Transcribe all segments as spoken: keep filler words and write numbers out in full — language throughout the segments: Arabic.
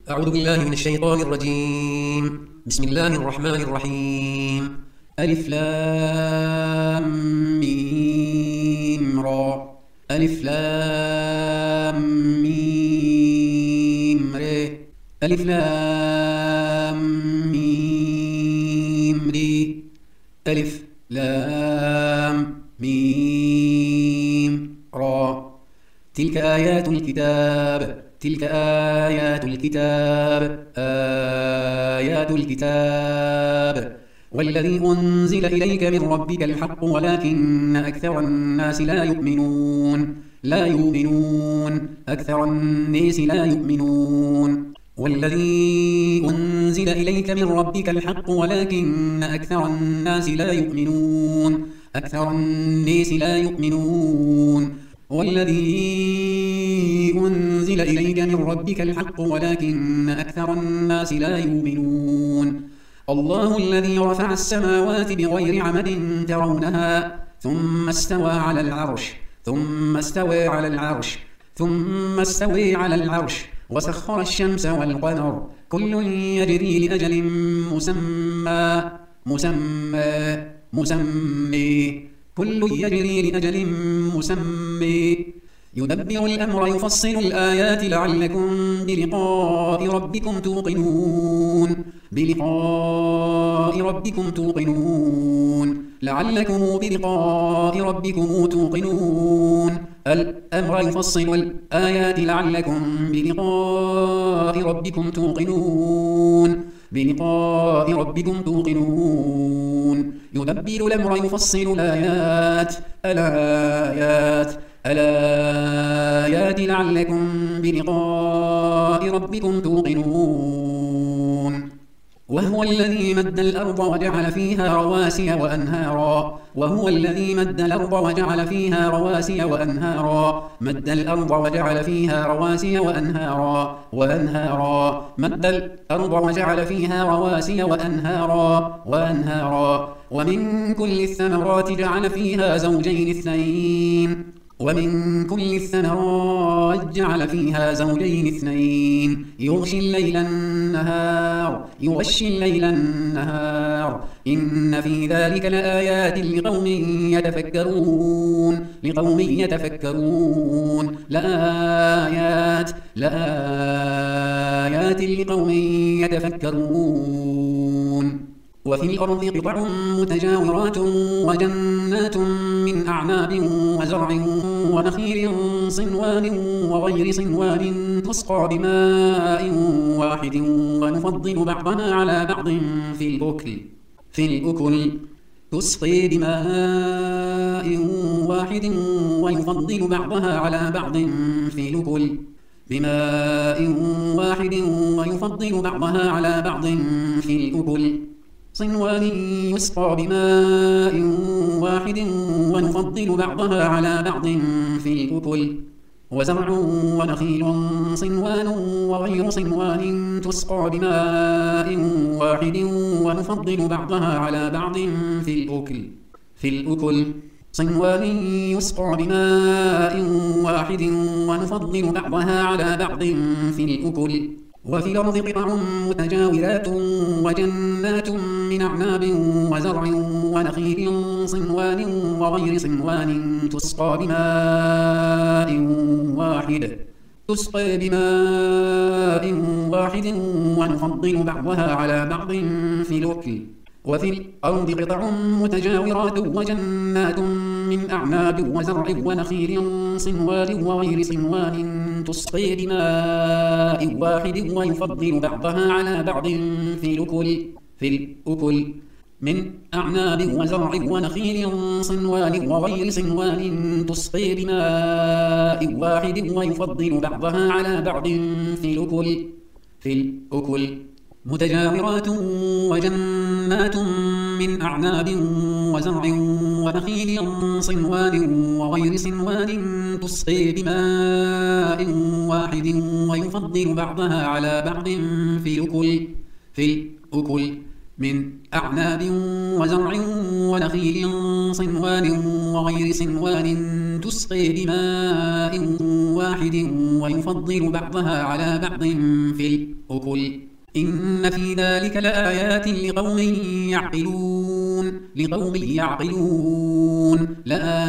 أعوذ بالله من الشيطان الرجيم. بسم الله الرحمن الرحيم. ألف لام ميم را ألف لام ميم ري ألف لام ميم ري ألف لام ميم را تلك آيات الكتاب تلك آيات الكتاب آيات الكتاب والذي أنزل إليك من ربك الحق ولكن أكثر الناس لا يؤمنون لا يؤمنون أكثر الناس لا يؤمنون والذي أنزل إليك من ربك الحق ولكن أكثر الناس لا يؤمنون أكثر الناس لا يؤمنون والذي أنزل إليك من ربك الحق ولكن أكثر الناس لا يؤمنون الله الذي رفع السماوات بغير عمد ترونها ثم استوى على العرش ثم استوى على العرش ثم استوى على العرش وسخر الشمس والقمر كل يجري لأجل مسمى مسمى مسمى كل يجري لأجل مسمى يدبر الأمر يفصل الآيات لعلكم بلقاء ربكم توقنون بلقاء ربكم توقنون لعلكم بلقاء ربكم توقنون الأمر يفصل الآيات لعلكم بلقاء ربكم توقنون بلقاء ربكم توقنون يدبر الأمر يفصل الآيات الآيات الآيات لعلكم بلقاء ربكم توقنون وهو الذي مد الأرض وجعل فيها رواسي وأنهارا وهو الذي مد الأرض وجعل فيها رواسي وأنهارا مد الأرض وجعل فيها رواسي وأنهارا وأنهارا مد الأرض وجعل فيها رواسي وأنهارا وأنهارا ومن كل الثمرات جعل فيها زوجين اثنين ومن كل الثمرات جعل فيها زوجين اثنين يغشي الليل النهار يغشي الليل النهار إن في ذلك لآيات لقوم يتفكرون لقوم يتفكرون لآيات لآيات لقوم يتفكرون وفي الأرض قطع متجاورات وجنات من أعناب وزرع ونخيل صنوان وغير صنوان تسقى بماء واحد ونفضل بعضها على بعض في الأكل في الأكل تسقي بماء واحد ويفضل بعضها على بعض في الأكل بماء واحد ويفضل بعضها على بعض في الأكل صنوان يسقى بماء واحد ونفضل بعضها على بعض في الأكل وزرع ونخيل صنوان وغير صنوان تسقى بماء واحد ونفضل بعضها على بعض في الأكل في الأكل صنوان يسقى بماء واحد ونفضل بعضها على بعض في الأكل وفي الأرض قطع متجاورات وجنات من أعناب وزرع ونخيل صنوان وغير صنوان تسقى بماء واحد تسقى بماء واحد ونفضل بعضها على بعض في الأكل وفي الأرض قطع متجاورات وجنات من أعناب وزرع ونخيل صنوان وغير صنوان تسقي بماء واحد ويفضل بعضها على بعض في الأكل في الأكل من أعناب وزرع ونخيل صنوان وغير صنوان تسقي بماء واحد ويفضل بعضها على بعض في الأكل في الأكل متجاورات وجنات من أعناب وزرع ونخيل صنوان وغير صنوان تسقي بماء واحد ويفضل بعضها على بعض في الأكل في الأكل من أعناب وزرع ونخيل صنوان وغير صنوان تسقي بماء واحد ويفضل بعضها على بعض في الأكل إن في ذلك لآيات لقوم يعقلون لقوم يعقلون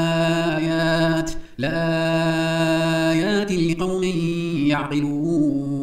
لآيات لآيات لقوم يعقلون